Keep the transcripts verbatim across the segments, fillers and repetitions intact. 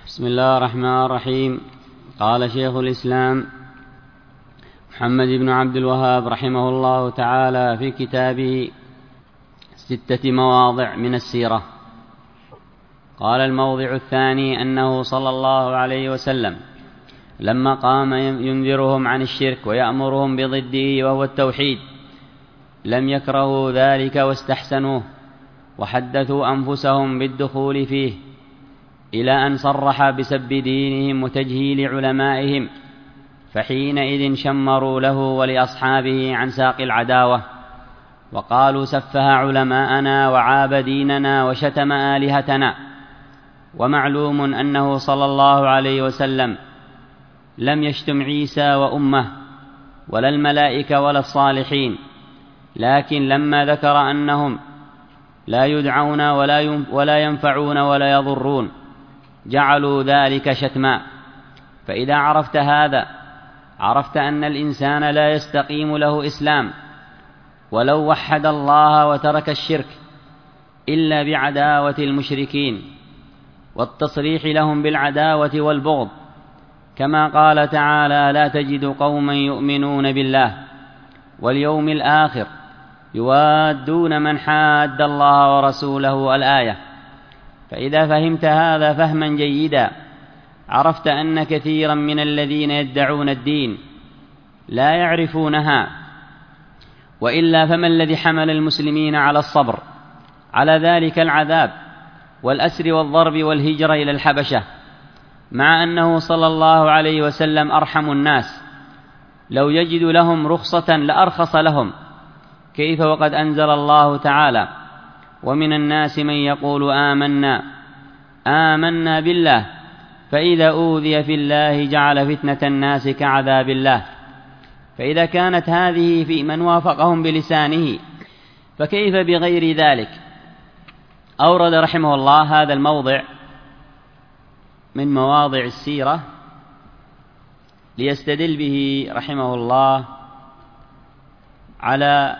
بسم الله الرحمن الرحيم. قال شيخ الإسلام محمد بن عبد الوهاب رحمه الله تعالى في كتابه ستة مواضع من السيرة. قال الموضع الثاني أنه صلى الله عليه وسلم لما قام ينذرهم عن الشرك ويأمرهم بضده وهو التوحيد لم يكرهوا ذلك واستحسنوه وحدثوا أنفسهم بالدخول فيه، إلى أن صرح بسب دينهم وتجهيل علمائهم، فحينئذ شمروا له ولأصحابه عن ساق العداوة، وقالوا سفه علماءنا وعاب ديننا وشتم آلهتنا. ومعلوم أنه صلى الله عليه وسلم لم يشتم عيسى وأمه ولا الملائكة ولا الصالحين، لكن لما ذكر أنهم لا يدعون ولا ينفعون ولا يضرون جعلوا ذلك شتما. فإذا عرفت هذا عرفت أن الإنسان لا يستقيم له إسلام ولو وحد الله وترك الشرك إلا بعداوة المشركين والتصريح لهم بالعداوة والبغض، كما قال تعالى: لا تجد قوما يؤمنون بالله واليوم الآخر يوادون من حاد الله ورسوله الآية. فإذا فهمت هذا فهما جيدا عرفت أن كثيرا من الذين يدعون الدين لا يعرفونها، وإلا فما الذي حمل المسلمين على الصبر على ذلك العذاب والأسر والضرب والهجرة إلى الحبشة، مع أنه صلى الله عليه وسلم أرحم الناس؟ لو يجد لهم رخصة لأرخص لهم، كيف وقد أنزل الله تعالى: ومن الناس من يقول آمنا آمنا بالله فإذا أوذي في الله جعل فتنة الناس كعذاب الله. فإذا كانت هذه في من وافقهم بلسانه فكيف بغير ذلك؟ أورد رحمه الله هذا الموضع من مواضع السيرة ليستدل به رحمه الله على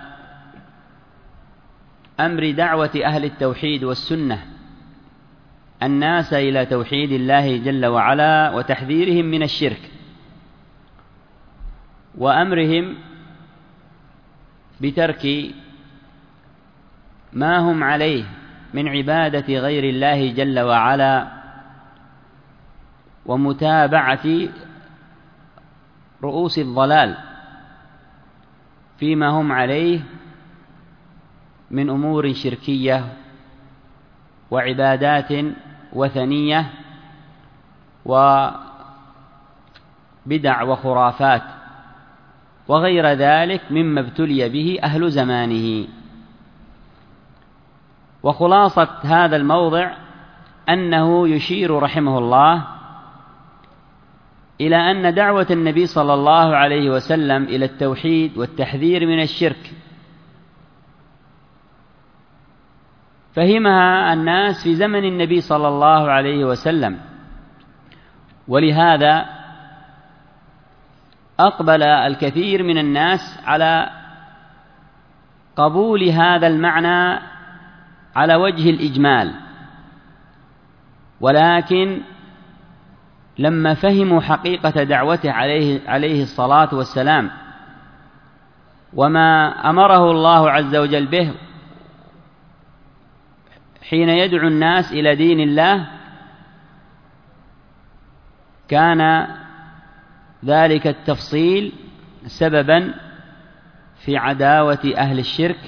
أمر دعوة أهل التوحيد والسنة الناس إلى توحيد الله جل وعلا وتحذيرهم من الشرك، وأمرهم بترك ما هم عليه من عبادة غير الله جل وعلا ومتابعة رؤوس الضلال فيما هم عليه من أمور شركية وعبادات وثنية وبدع وخرافات وغير ذلك مما ابتلي به أهل زمانه. وخلاصة هذا الموضع أنه يشير رحمه الله إلى أن دعوة النبي صلى الله عليه وسلم إلى التوحيد والتحذير من الشرك فهمها الناس في زمن النبي صلى الله عليه وسلم، ولهذا أقبل الكثير من الناس على قبول هذا المعنى على وجه الإجمال، ولكن لما فهموا حقيقة دعوته عليه, عليه الصلاة والسلام وما أمره الله عز وجل به حين يدعو الناس إلى دين الله، كان ذلك التفصيل سببا في عداوة أهل الشرك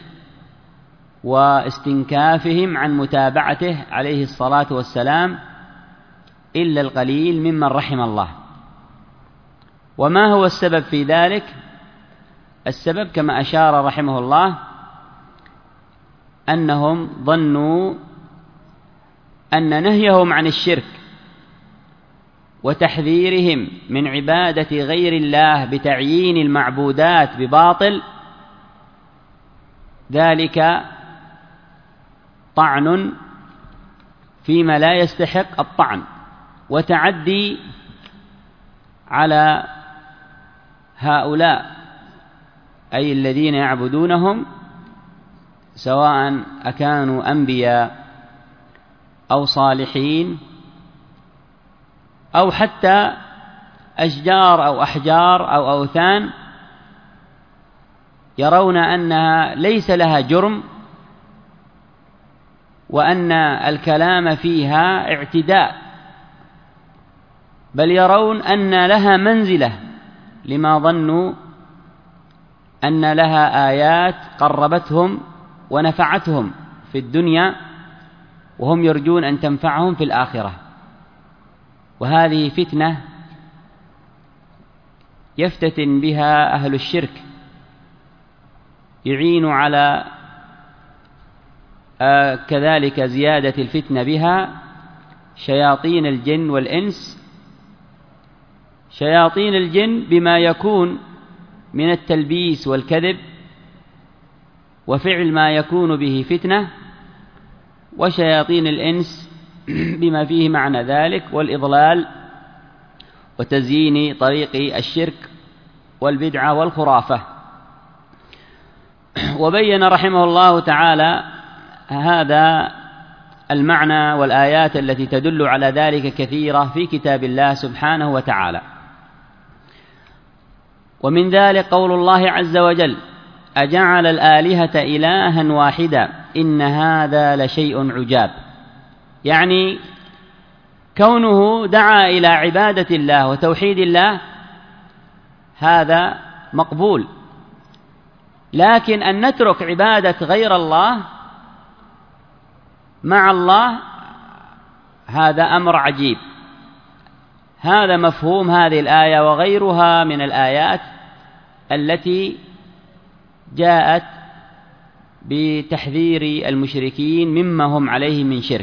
واستنكافهم عن متابعته عليه الصلاة والسلام إلا القليل ممن رحم الله. وما هو السبب في ذلك؟ السبب كما أشار رحمه الله أنهم ظنوا أن نهيهم عن الشرك وتحذيرهم من عبادة غير الله بتعيين المعبودات بباطل ذلك طعن فيما لا يستحق الطعن وتعدي على هؤلاء أي الذين يعبدونهم، سواء أكانوا أنبياء أو صالحين أو حتى أشجار أو أحجار أو أوثان يرون أنها ليس لها جرم، وأن الكلام فيها اعتداء، بل يرون أن لها منزلة، لما ظنوا أن لها آيات قربتهم ونفعتهم في الدنيا، وهم يرجون أن تنفعهم في الآخرة. وهذه فتنة يفتتن بها أهل الشرك، يعين على آه كذلك زيادة الفتنة بها شياطين الجن والإنس. شياطين الجن بما يكون من التلبيس والكذب وفعل ما يكون به فتنة، وشياطين الإنس بما فيه معنى ذلك والإضلال وتزيين طريق الشرك والبدعة والخرافة. وبين رحمه الله تعالى هذا المعنى والآيات التي تدل على ذلك كثيرة في كتاب الله سبحانه وتعالى. ومن ذلك قول الله عز وجل: أجعل الآلهة إلها واحدا إن هذا لشيء عجاب. يعني كونه دعا إلى عبادة الله وتوحيد الله هذا مقبول، لكن أن نترك عبادة غير الله مع الله هذا أمر عجيب. هذا مفهوم هذه الآية وغيرها من الآيات التي جاءت بتحذير المشركين مما هم عليه من شرك.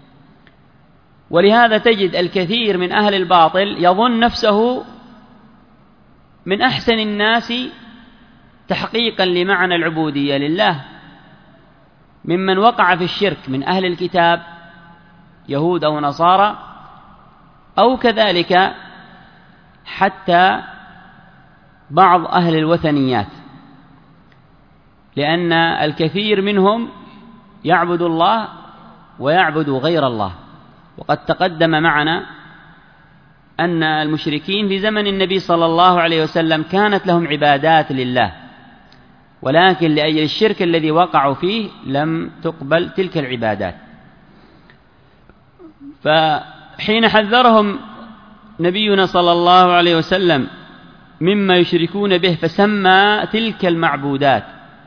ولهذا تجد الكثير من أهل الباطل يظن نفسه من أحسن الناس تحقيقا لمعنى العبودية لله، ممن وقع في الشرك من أهل الكتاب يهود أو نصارى، أو كذلك حتى بعض أهل الوثنيات، لأن الكثير منهم يعبد الله ويعبد غير الله. وقد تقدم معنا أن المشركين في زمن النبي صلى الله عليه وسلم كانت لهم عبادات لله، ولكن لأجل الشرك الذي وقعوا فيه لم تقبل تلك العبادات. فحين حذرهم نبينا صلى الله عليه وسلم مما يشركون به فسمى تلك المعبودات،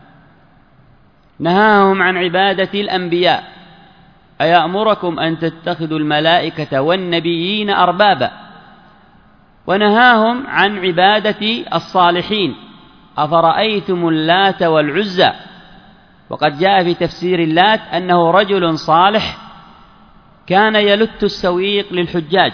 نهاهم عن عبادة الأنبياء: أيأمركم أن تتخذوا الملائكة والنبيين أربابا. ونهاهم عن عبادة الصالحين: أفرأيتم اللات والعزى. وقد جاء في تفسير اللات أنه رجل صالح كان يلت السويق للحجاج،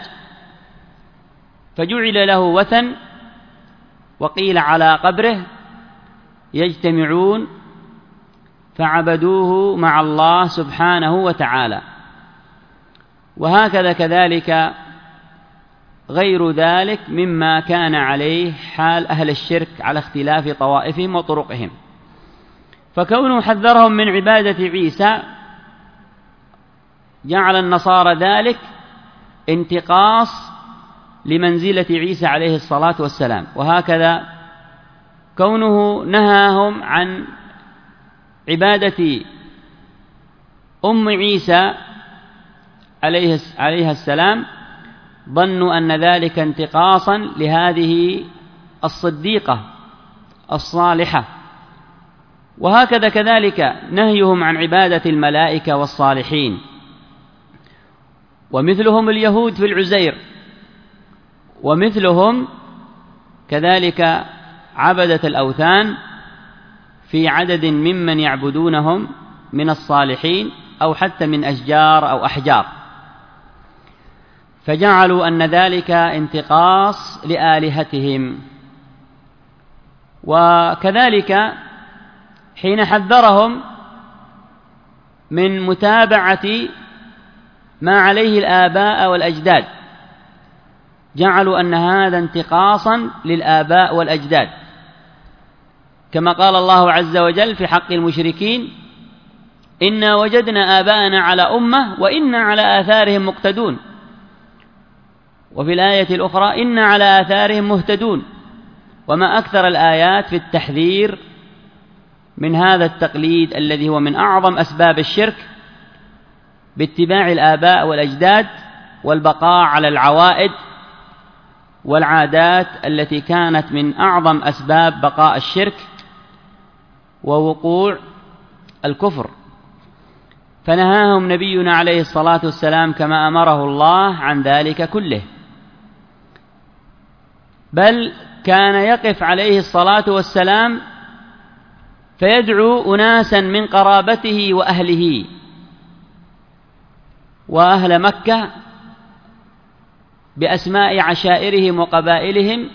فجعل له وثن، وقيل على قبره، يجتمعون فعبدوه مع الله سبحانه وتعالى. وهكذا كذلك غير ذلك مما كان عليه حال أهل الشرك على اختلاف طوائفهم وطرقهم. فكونه حذرهم من عبادة عيسى جعل النصارى ذلك انتقاص لمنزلة عيسى عليه الصلاة والسلام، وهكذا كونه نهاهم عن عبادة أم عيسى عليه السلام ظنوا أن ذلك انتقاصا لهذه الصديقة الصالحة. وهكذا كذلك نهيهم عن عبادة الملائكة والصالحين. ومثلهم اليهود في العزير، ومثلهم كذلك عبدة الأوثان في عدد ممن يعبدونهم من الصالحين أو حتى من أشجار أو أحجار، فجعلوا أن ذلك انتقاص لآلهتهم. وكذلك حين حذرهم من متابعة ما عليه الآباء والأجداد جعلوا أن هذا انتقاصا للآباء والأجداد، كما قال الله عز وجل في حق المشركين: إنا وجدنا آباءنا على أمة وإنا على آثارهم مقتدون. وفي الآية الأخرى إن على آثارهم مهتدون. وما أكثر الآيات في التحذير من هذا التقليد الذي هو من أعظم أسباب الشرك باتباع الآباء والأجداد والبقاء على العوائد والعادات التي كانت من أعظم أسباب بقاء الشرك ووقوع الكفر. فنهاهم نبينا عليه الصلاة والسلام كما أمره الله عن ذلك كله، بل كان يقف عليه الصلاة والسلام فيدعو أناسا من قرابته وأهله وأهل مكة بأسماء عشائرهم وقبائلهم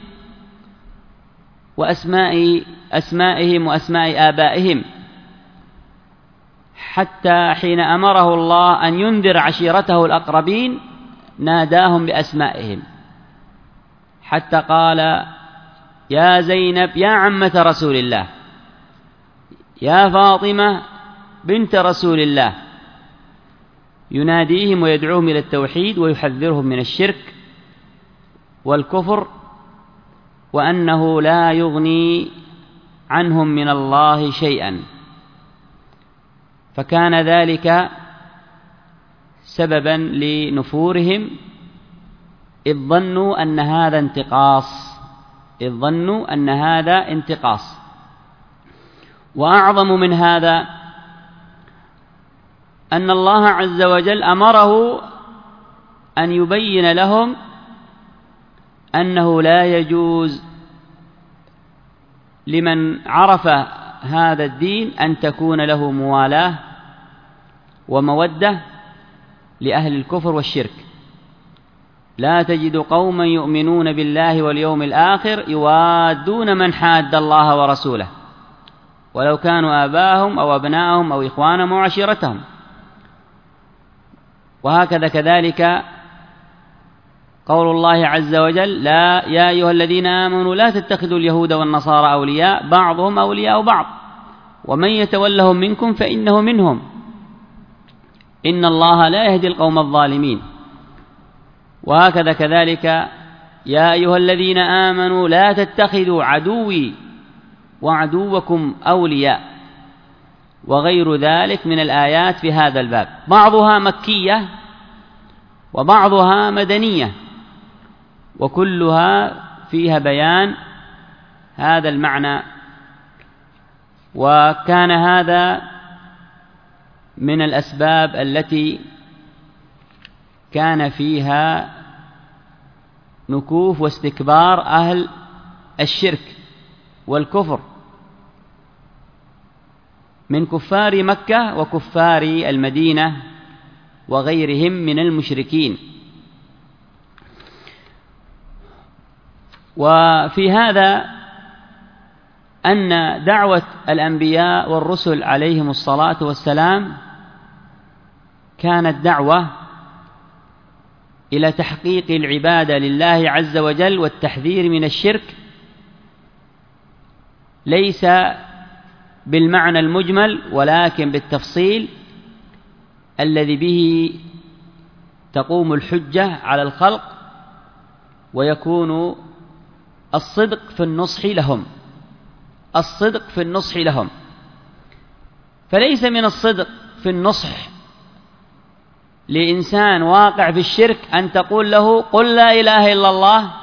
وأسماء أسمائهم وأسماء آبائهم، حتى حين أمره الله أن ينذر عشيرته الأقربين ناداهم بأسمائهم، حتى قال: يا زينب يا عمة رسول الله، يا فاطمة بنت رسول الله، يناديهم ويدعوهم إلى التوحيد ويحذرهم من الشرك والكفر، وأنه لا يغني عنهم من الله شيئا. فكان ذلك سببا لنفورهم، إذ ظنوا أن هذا انتقاص إذ ظنوا أن هذا انتقاص وأعظم من هذا أن الله عز وجل أمره أن يبين لهم أنه لا يجوز لمن عرف هذا الدين أن تكون له موالاة ومودة لأهل الكفر والشرك. لا تجد قوما يؤمنون بالله واليوم الآخر يوادون من حاد الله ورسوله ولو كانوا آباءهم أو أبناءهم أو إخوانهم أو عشيرتهم. وهكذا كذلك قول الله عز وجل: لا يا أيها الذين آمنوا لا تتخذوا اليهود والنصارى أولياء بعضهم أولياء بعض ومن يتولهم منكم فإنه منهم إن الله لا يهدي القوم الظالمين. وهكذا كذلك: يا أيها الذين آمنوا لا تتخذوا عدوي وعدوكم أولياء، وغير ذلك من الآيات في هذا الباب، بعضها مكية وبعضها مدنية، وكلها فيها بيان هذا المعنى. وكان هذا من الأسباب التي كان فيها نكوف واستكبار أهل الشرك والكفر من كفار مكة وكفار المدينة وغيرهم من المشركين. وفي هذا أن دعوة الأنبياء والرسل عليهم الصلاة والسلام كانت دعوة إلى تحقيق العبادة لله عز وجل والتحذير من الشرك، ليس بالمعنى المجمل ولكن بالتفصيل الذي به تقوم الحجة على الخلق ويكون الصدق في النصح لهم الصدق في النصح لهم فليس من الصدق في النصح لإنسان واقع في الشرك أن تقول له: قل لا إله إلا الله،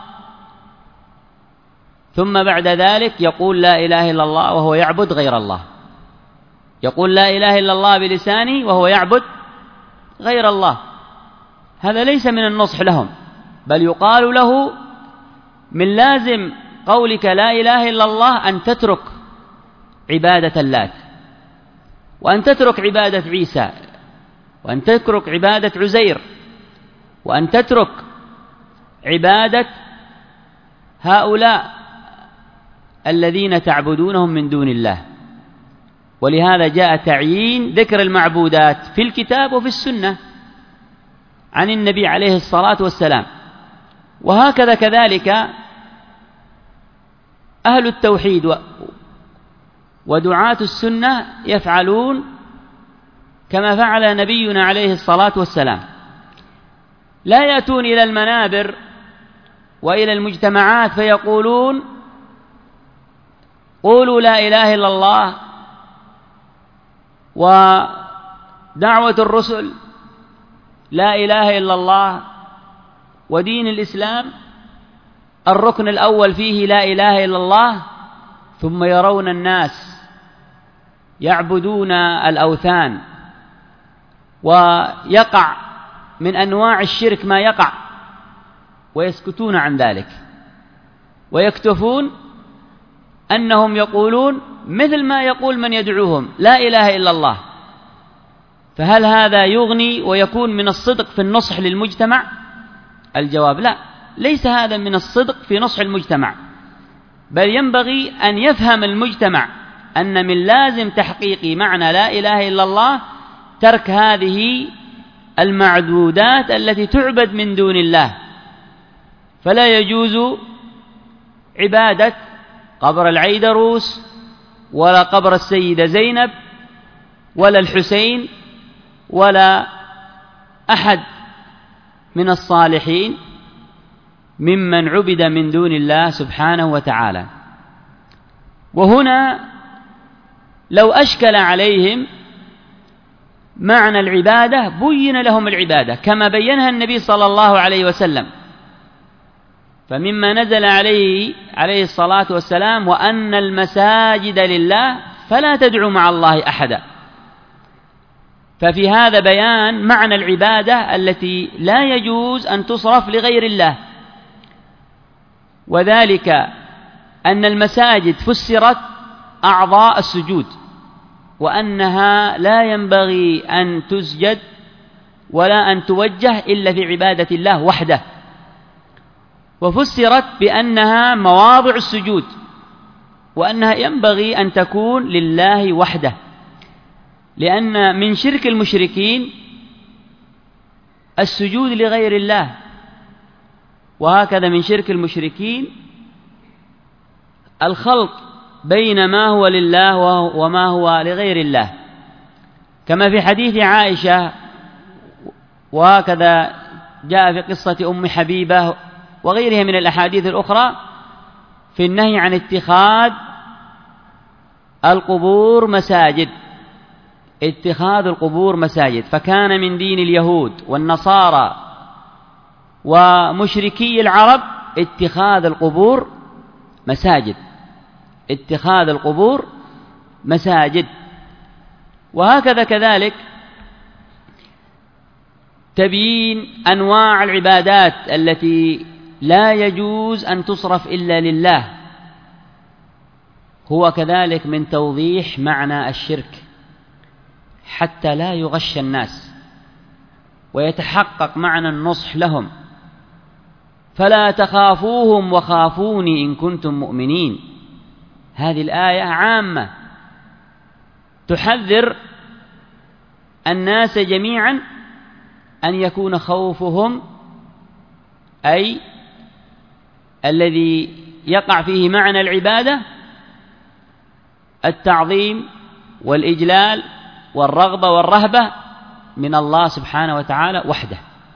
ثم بعد ذلك يقول لا إله إلا الله وهو يعبد غير الله، يقول لا إله إلا الله بلسانه وهو يعبد غير الله. هذا ليس من النصح لهم، بل يقال له: من لازم قولك لا إله إلا الله أن تترك عبادة اللات، وأن تترك عبادة عيسى، وأن تترك عبادة عزير، وأن تترك عبادة هؤلاء الذين تعبدونهم من دون الله. ولهذا جاء تعيين ذكر المعبودات في الكتاب وفي السنة عن النبي عليه الصلاة والسلام. وهكذا كذلك أهل التوحيد ودعاة السنة يفعلون كما فعل نبينا عليه الصلاة والسلام، لا يأتون إلى المنابر وإلى المجتمعات فيقولون قولوا لا إله إلا الله، ودعوة الرسل لا إله إلا الله، ودين الإسلام الركن الأول فيه لا إله إلا الله، ثم يرون الناس يعبدون الأوثان، ويقع من أنواع الشرك ما يقع، ويسكتون عن ذلك ويكتفون أنهم يقولون مثل ما يقول من يدعوهم لا إله إلا الله. فهل هذا يغني ويكون من الصدق في النصح للمجتمع؟ الجواب لا، ليس هذا من الصدق في نصح المجتمع، بل ينبغي أن يفهم المجتمع أن من لازم تحقيق معنى لا إله إلا الله ترك هذه المعبودات التي تعبد من دون الله. فلا يجوز عبادة قبر العيدروس، ولا قبر السيدة زينب، ولا الحسين، ولا أحد من الصالحين ممن عبد من دون الله سبحانه وتعالى. وهنا لو أشكل عليهم معنى العبادة بين لهم العبادة كما بينها النبي صلى الله عليه وسلم. فمما نزل عليه عليه الصلاة والسلام وأن المساجد لله فلا تدعوا مع الله أحدا. ففي هذا بيان معنى العبادة التي لا يجوز أن تصرف لغير الله، وذلك أن المساجد فسرت أعضاء السجود، وأنها لا ينبغي أن تسجد ولا أن توجه إلا في عبادة الله وحده، وفسرت بأنها مواضع السجود، وأنها ينبغي أن تكون لله وحده، لأن من شرك المشركين السجود لغير الله، وهكذا من شرك المشركين الخلط بين ما هو لله وما هو لغير الله، كما في حديث عائشة، وهكذا جاء في قصة أم حبيبة وغيرها من الأحاديث الأخرى في النهي عن اتخاذ القبور مساجد، اتخاذ القبور مساجد. فكان من دين اليهود والنصارى ومشركي العرب اتخاذ القبور مساجد، اتخاذ القبور مساجد. وهكذا كذلك تبيين أنواع العبادات التي لا يجوز أن تصرف إلا لله هو كذلك من توضيح معنى الشرك، حتى لا يغش الناس ويتحقق معنى النصح لهم. فلا تخافوهم وخافوني إن كنتم مؤمنين. هذه الآية عامة تحذر الناس جميعا أن يكون خوفهم، أي الذي يقع فيه معنى العبادة، التعظيم والإجلال والرغبة والرهبة من الله سبحانه وتعالى وحده،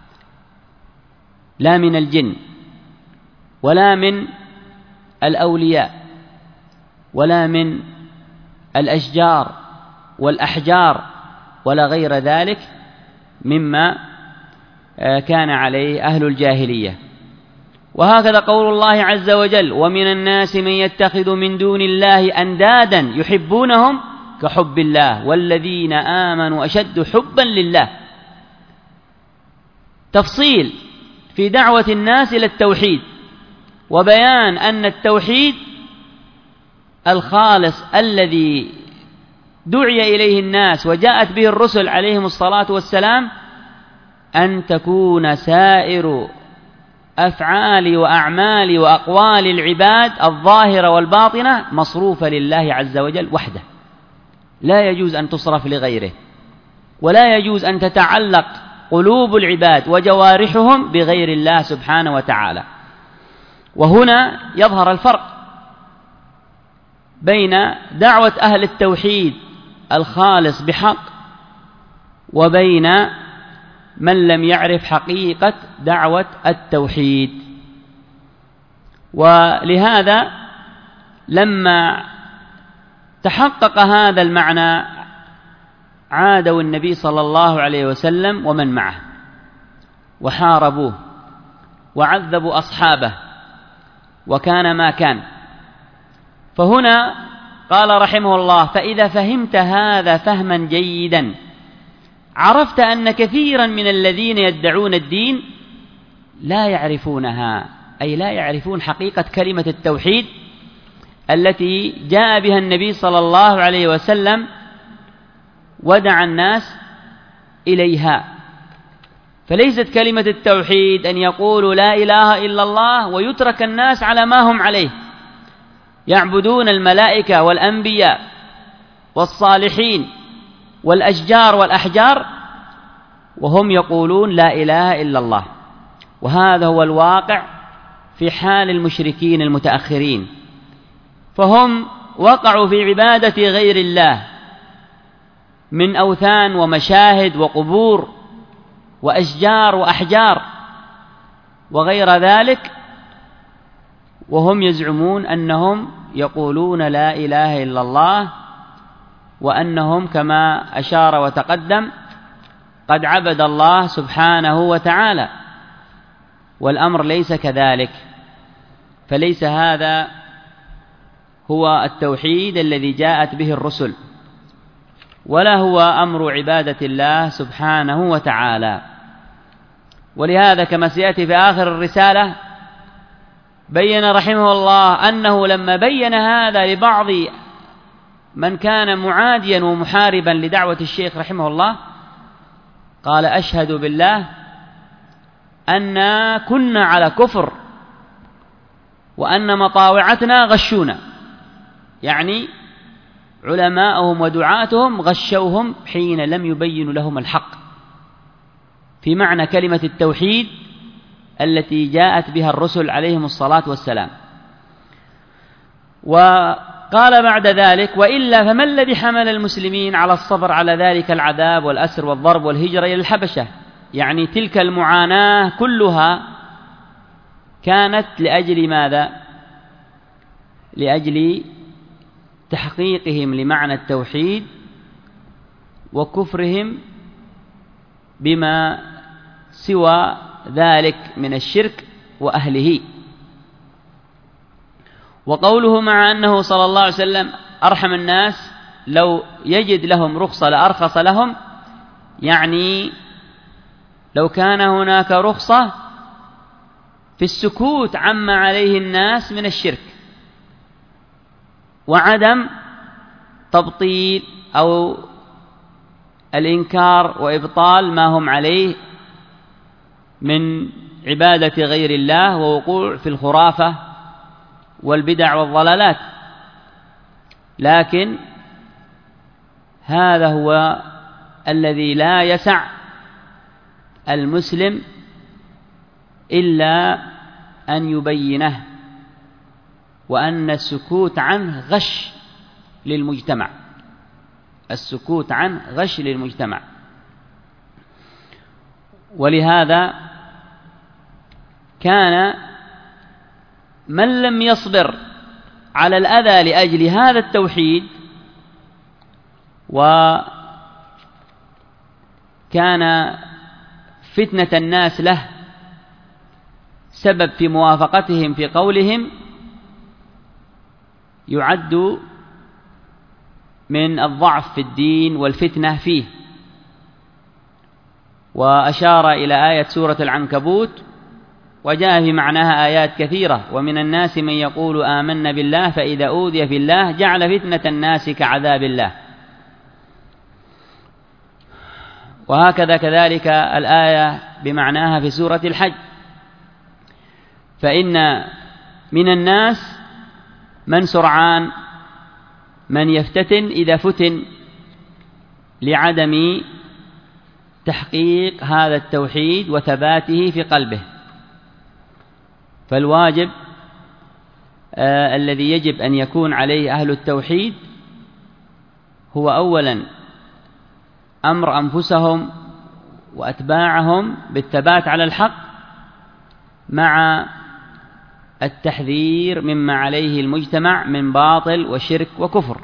لا من الجن ولا من الأولياء ولا من الأشجار والأحجار ولا غير ذلك مما كان عليه أهل الجاهلية. وهكذا قول الله عز وجل: ومن الناس من يتخذ من دون الله أندادا يحبونهم كحب الله والذين آمنوا أشد حبا لله. تفصيل في دعوة الناس إلى التوحيد، وبيان أن التوحيد الخالص الذي دعي إليه الناس وجاءت به الرسل عليهم الصلاة والسلام أن تكون سائر أفعال وأعمال وأقوال العباد الظاهرة والباطنة مصروفة لله عز وجل وحده، لا يجوز أن تصرف لغيره، ولا يجوز أن تتعلق قلوب العباد وجوارحهم بغير الله سبحانه وتعالى. وهنا يظهر الفرق بين دعوة أهل التوحيد الخالص بحق وبين من لم يعرف حقيقة دعوة التوحيد. ولهذا لما تحقق هذا المعنى عادوا النبي صلى الله عليه وسلم ومن معه وحاربوه وعذبوا أصحابه وكان ما كان. فهنا قال رحمه الله: فإذا فهمت هذا فهما جيدا عرفت أن كثيرا من الذين يدعون الدين لا يعرفونها، أي لا يعرفون حقيقة كلمة التوحيد التي جاء بها النبي صلى الله عليه وسلم ودعا الناس إليها. فليست كلمة التوحيد أن يقولوا لا إله إلا الله ويترك الناس على ما هم عليه، يعبدون الملائكة والأنبياء والصالحين والأشجار والأحجار وهم يقولون لا إله إلا الله. وهذا هو الواقع في حال المشركين المتأخرين، فهم وقعوا في عبادة غير الله من أوثان ومشاهد وقبور وأشجار وأحجار وغير ذلك، وهم يزعمون أنهم يقولون لا إله إلا الله، وأنهم كما أشار وتقدم قد عبد الله سبحانه وتعالى، والأمر ليس كذلك. فليس هذا هو التوحيد الذي جاءت به الرسل، ولا هو أمر عبادة الله سبحانه وتعالى. ولهذا كما سيأتي في آخر الرسالة بين رحمه الله أنه لما بين هذا لبعض من كان معاديا ومحاربا لدعوة الشيخ رحمه الله قال: أشهد بالله أننا كنا على كفر وأن مطاوعتنا غشونا، يعني علماءهم ودعاتهم غشوهم حين لم يبينوا لهم الحق في معنى كلمة التوحيد التي جاءت بها الرسل عليهم الصلاة والسلام. وقال بعد ذلك: وإلا فما الذي حمل المسلمين على الصبر على ذلك العذاب والأسر والضرب والهجرة إلى الحبشة؟ يعني تلك المعاناة كلها كانت لأجل ماذا؟ لأجل تحقيقهم لمعنى التوحيد وكفرهم بما سوى ذلك من الشرك وأهله. وقوله مع أنه صلى الله عليه وسلم أرحم الناس لو يجد لهم رخصة لأرخص لهم، يعني لو كان هناك رخصة في السكوت عما عليه الناس من الشرك وعدم تبطيل أو الإنكار وإبطال ما هم عليه من عبادة غير الله ووقوع في الخرافة والبدع والضلالات. لكن هذا هو الذي لا يسع المسلم إلا أن يبينه، وأن السكوت عنه غش للمجتمع، السكوت عنه غش للمجتمع. ولهذا كان من لم يصبر على الأذى لأجل هذا التوحيد وكان فتنة الناس له سبب في موافقتهم في قولهم يعد من الضعف في الدين والفتنة فيه. وأشار إلى آية سورة العنكبوت وجاء في معناها آيات كثيرة: ومن الناس من يقول آمنا بالله فإذا أوذي في الله جعل فتنة الناس كعذاب الله. وهكذا كذلك الآية بمعناها في سورة الحج: فإن من الناس من سرعان من يفتتن إذا فتن لعدم تحقيق هذا التوحيد وثباته في قلبه. فالواجب آه الذي يجب أن يكون عليه أهل التوحيد هو أولا أمر أنفسهم وأتباعهم بالثبات على الحق مع التحذير مما عليه المجتمع من باطل وشرك وكفر،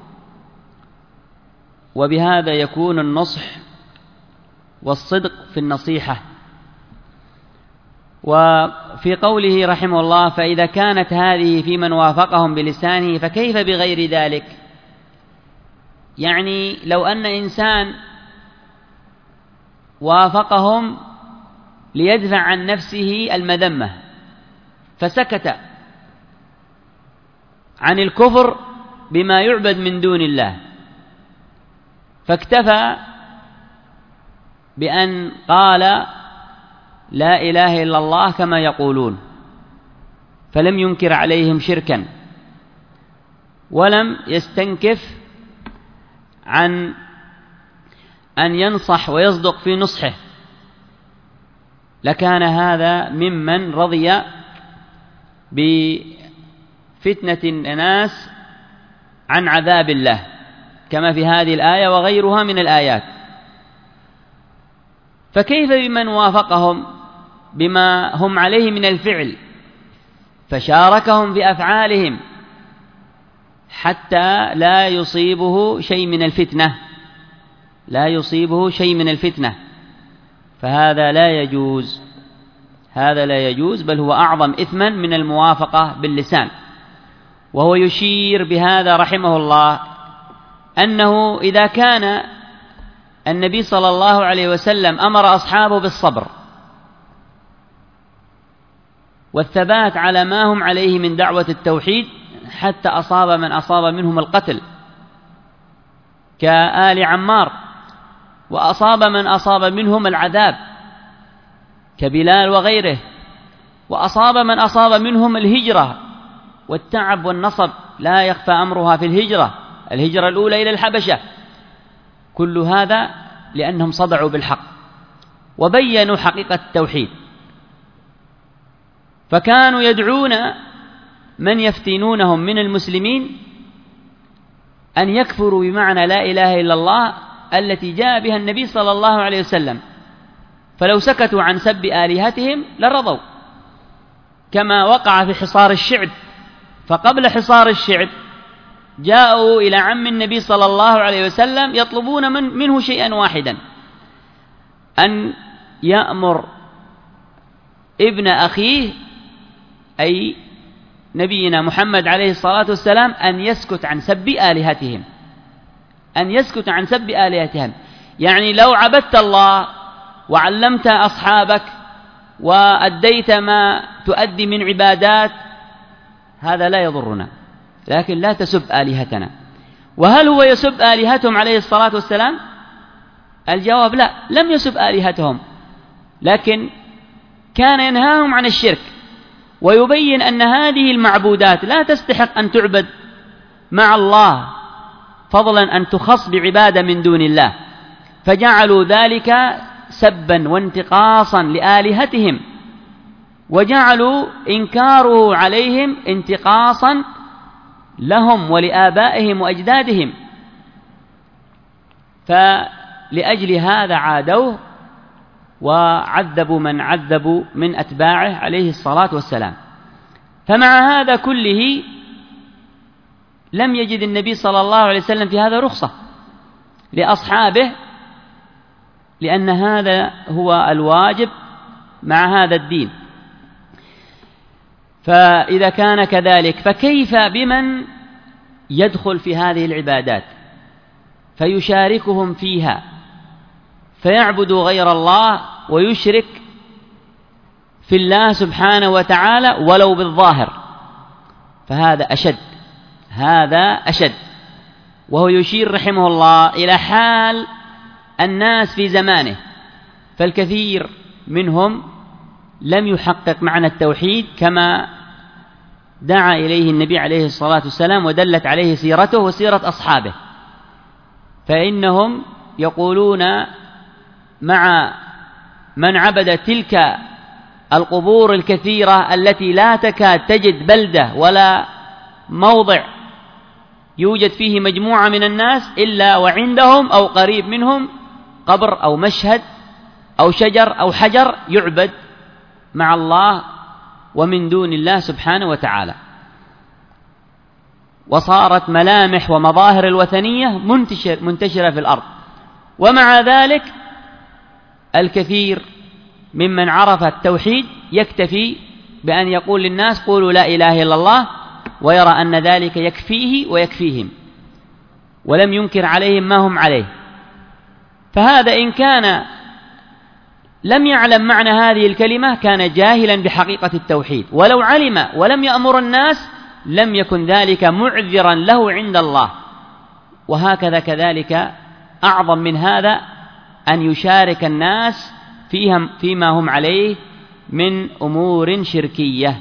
وبهذا يكون النصح والصدق في النصيحة. وفي قوله رحمه الله: فإذا كانت هذه في من وافقهم بلسانه فكيف بغير ذلك؟ يعني لو أن إنسان وافقهم ليدفع عن نفسه المذمة فسكت عن الكفر بما يعبد من دون الله، فاكتفى بأن قال لا إله إلا الله كما يقولون، فلم ينكر عليهم شركا ولم يستنكف عن أن ينصح ويصدق في نصحه، لكان هذا ممن رضي بفتنة الناس عن عذاب الله، كما في هذه الآية وغيرها من الآيات. فكيف بمن وافقهم بما هم عليه من الفعل فشاركهم في أفعالهم حتى لا يصيبه شيء من الفتنة لا يصيبه شيء من الفتنة فهذا لا يجوز هذا لا يجوز بل هو أعظم إثما من الموافقة باللسان. وهو يشير بهذا رحمه الله أنه إذا كان النبي صلى الله عليه وسلم أمر أصحابه بالصبر والثبات على ما هم عليه من دعوة التوحيد حتى أصاب من أصاب منهم القتل كآل عمار، وأصاب من أصاب منهم العذاب كبلال وغيره، وأصاب من أصاب منهم الهجرة والتعب والنصب، لا يخفى أمرها في الهجرة الهجرة الأولى إلى الحبشة، كل هذا لأنهم صدعوا بالحق وبينوا حقيقة التوحيد. فكانوا يدعون من يفتنونهم من المسلمين أن يكفروا بمعنى لا إله إلا الله التي جاء بها النبي صلى الله عليه وسلم، فلو سكتوا عن سب آلهتهم لرضوا، كما وقع في حصار الشعب. فقبل حصار الشعب جاءوا إلى عم النبي صلى الله عليه وسلم يطلبون من منه شيئا واحدا، أن يأمر ابن أخيه أي نبينا محمد عليه الصلاة والسلام أن يسكت عن سب آلهتهم أن يسكت عن سب آلهتهم يعني لو عبدت الله وعلمت أصحابك وأديت ما تؤدي من عبادات هذا لا يضرنا، لكن لا تسب آلهتنا. وهل هو يسب آلهتهم عليه الصلاة والسلام؟ الجواب لا، لم يسب آلهتهم، لكن كان ينهاهم عن الشرك ويبين أن هذه المعبودات لا تستحق أن تعبد مع الله، فضلا أن تخص بعبادة من دون الله، فجعلوا ذلك سبا وانتقاصا لآلهتهم، وجعلوا إنكاره عليهم انتقاصا لهم ولآبائهم وأجدادهم، فلأجل هذا عادوه وعذبوا من عذبوا من أتباعه عليه الصلاة والسلام. فمع هذا كله لم يجد النبي صلى الله عليه وسلم في هذا رخصة لأصحابه، لأن هذا هو الواجب مع هذا الدين. فإذا كان كذلك فكيف بمن يدخل في هذه العبادات فيشاركهم فيها فيعبد غير الله ويشرك في الله سبحانه وتعالى ولو بالظاهر، فهذا أشد هذا أشد. وهو يشير رحمه الله إلى حال الناس في زمانه، فالكثير منهم لم يحقق معنى التوحيد كما دعا إليه النبي عليه الصلاة والسلام ودلت عليه سيرته وسيرة أصحابه، فإنهم يقولون مع من عبد تلك القبور الكثيرة التي لا تكاد تجد بلدة ولا موضع يوجد فيه مجموعة من الناس إلا وعندهم أو قريب منهم قبر أو مشهد أو شجر أو حجر يعبد مع الله ومن دون الله سبحانه وتعالى، وصارت ملامح ومظاهر الوثنية منتشر منتشرة في الأرض. ومع ذلك الكثير ممن عرف التوحيد يكتفي بأن يقول للناس قولوا لا إله إلا الله، ويرى أن ذلك يكفيه ويكفيهم، ولم ينكر عليهم ما هم عليه. فهذا إن كان لم يعلم معنى هذه الكلمة كان جاهلا بحقيقة التوحيد، ولو علم ولم يأمر الناس لم يكن ذلك معذرا له عند الله. وهكذا كذلك أعظم من هذا أن يشارك الناس فيهم فيما هم عليه من أمور شركية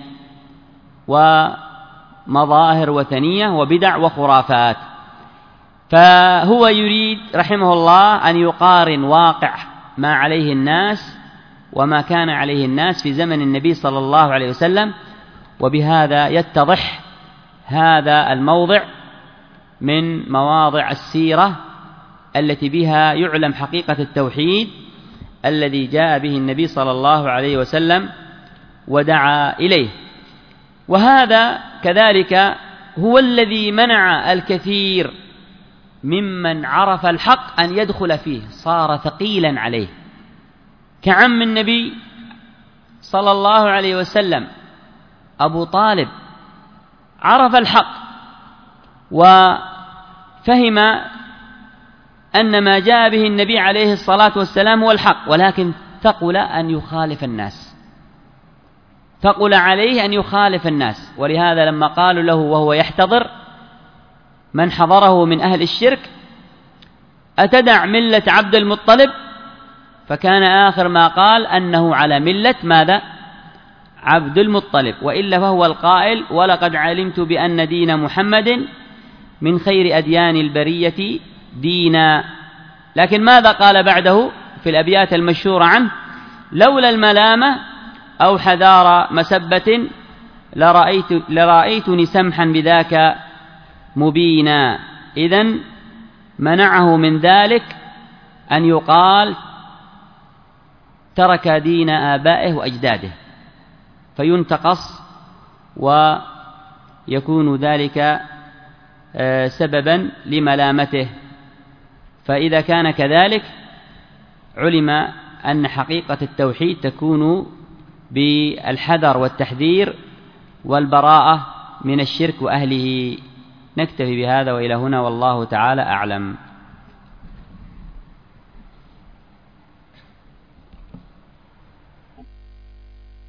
ومظاهر وثنية وبدع وخرافات. فهو يريد رحمه الله أن يقارن واقع ما عليه الناس وما كان عليه الناس في زمن النبي صلى الله عليه وسلم، وبهذا يتضح هذا الموضع من مواضع السيرة التي بها يعلم حقيقة التوحيد الذي جاء به النبي صلى الله عليه وسلم ودعا إليه. وهذا كذلك هو الذي منع الكثير ممن عرف الحق أن يدخل فيه، صار ثقيلا عليه، كعم النبي صلى الله عليه وسلم أبو طالب عرف الحق وفهم أن ما جاء به النبي عليه الصلاة والسلام هو الحق، ولكن ثقل أن يخالف الناس، ثقل عليه أن يخالف الناس. ولهذا لما قالوا له وهو يحتضر من حضره من أهل الشرك أتدع ملة عبد المطلب، فكان آخر ما قال أنه على ملة ماذا؟ عبد المطلب، وإلا فهو القائل ولقد علمت بأن دين محمد من خير أديان البرية دينا. لكن ماذا قال بعده في الأبيات المشهورة عنه؟ لولا الملامة أو حذار مسبة لرأيت لرأيتني سمحا بذاك مبينا. إذن منعه من ذلك أن يقال ترك دين آبائه وأجداده فينتقص ويكون ذلك سببا لملامته. فإذا كان كذلك علم أن حقيقة التوحيد تكون بالحذر والتحذير والبراءة من الشرك وأهله. نكتفي بهذا وإلى هنا، والله تعالى أعلم.